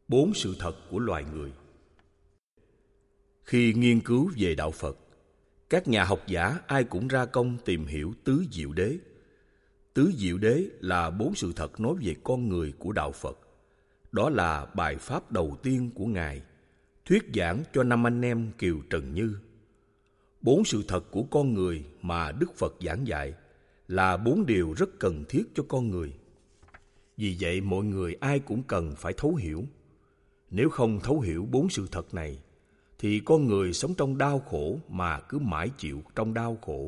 4 sự thật của loài người. Khi nghiên cứu về đạo Phật, các nhà học giả ai cũng ra công tìm hiểu tứ diệu đế. Tứ diệu đế là 4 sự thật nói về con người của đạo Phật. Đó là bài pháp đầu tiên của Ngài, thuyết giảng cho 5 anh em Kiều Trần Như. 4 sự thật của con người mà Đức Phật giảng dạy là 4 điều rất cần thiết cho con người. Vì vậy mọi người ai cũng cần phải thấu hiểu. Nếu không thấu hiểu 4 sự thật này, thì con người sống trong đau khổ mà cứ mãi chịu trong đau khổ.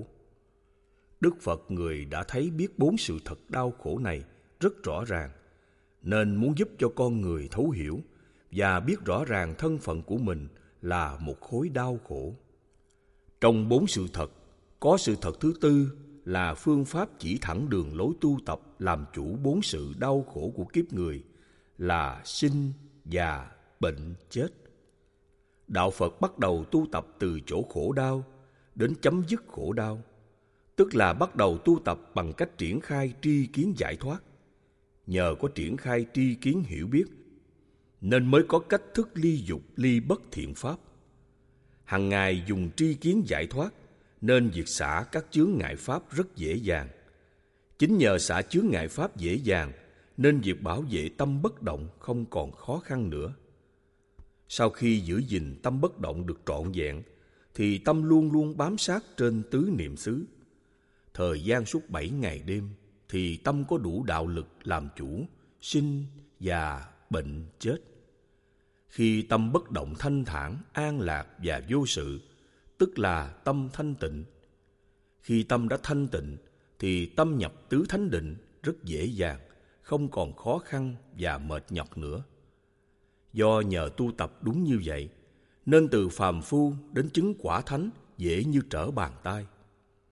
Đức Phật Người đã thấy biết 4 sự thật đau khổ này rất rõ ràng, nên muốn giúp cho con người thấu hiểu và biết rõ ràng thân phận của mình là một khối đau khổ. Trong 4 sự thật, có sự thật thứ tư là phương pháp chỉ thẳng đường lối tu tập làm chủ 4 sự đau khổ của kiếp người là sinh, già, bệnh, chết. Đạo Phật bắt đầu tu tập từ chỗ khổ đau đến chấm dứt khổ đau, tức là bắt đầu tu tập bằng cách triển khai tri kiến giải thoát. Nhờ có triển khai tri kiến hiểu biết, nên mới có cách thức ly dục, ly bất thiện pháp. Hằng ngày dùng tri kiến giải thoát, nên việc xả các chướng ngại pháp rất dễ dàng. Chính nhờ xả chướng ngại pháp dễ dàng, nên việc bảo vệ tâm bất động không còn khó khăn nữa. Sau khi giữ gìn tâm bất động được trọn vẹn, thì tâm luôn luôn bám sát trên tứ niệm xứ. Thời gian suốt 7 ngày đêm, thì tâm có đủ đạo lực làm chủ sinh, già, bệnh, chết. Khi tâm bất động thanh thản, an lạc và vô sự, tức là tâm thanh tịnh. Khi tâm đã thanh tịnh, thì tâm nhập tứ thánh định rất dễ dàng, không còn khó khăn và mệt nhọc nữa. Do nhờ tu tập đúng như vậy, nên từ phàm phu đến chứng quả thánh dễ như trở bàn tay.